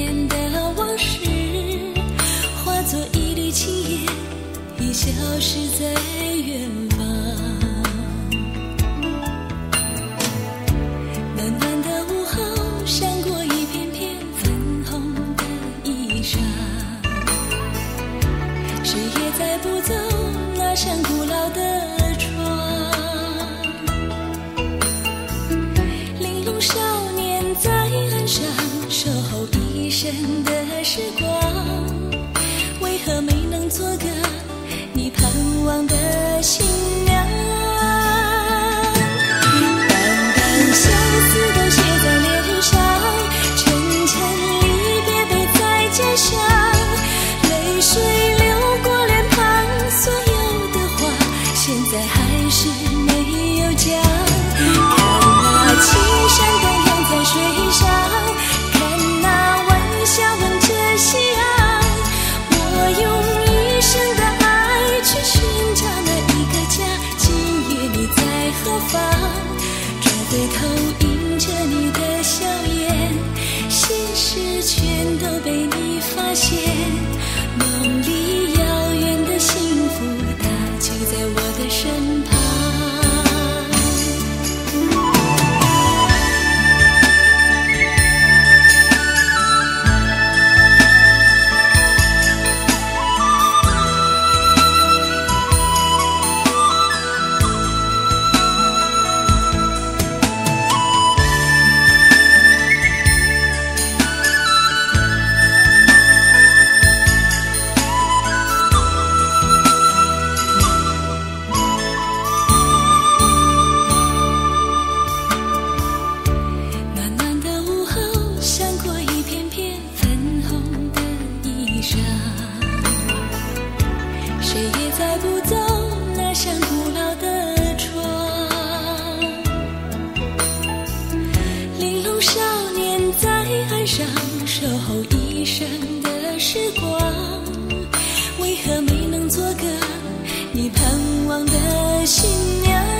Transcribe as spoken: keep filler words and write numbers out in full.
年的往事，化作一缕青烟，已消失在远方。暖暖的午后，闪过一片片粉红的衣裳，谁也再不走那扇古老的窗。玲珑少年在岸上守候一生的时光，为何没能做个你盼望的新娘？淡淡相思都写在脸上，沉沉离别背在肩上，泪水流过脸庞，所有的话现在还是没有讲。看那青山荡漾在水上，看那晚霞吻着夕阳，我用一生的爱去寻找那一个家。今夜你在何方？转回头迎着你的笑颜，心事全都被你发现。梦里遥远的幸福，它就在我的身旁。谁也再不走那扇古老的窗，玲珑少年在岸上守候一生的时光，为何没能做个你盼望的新娘？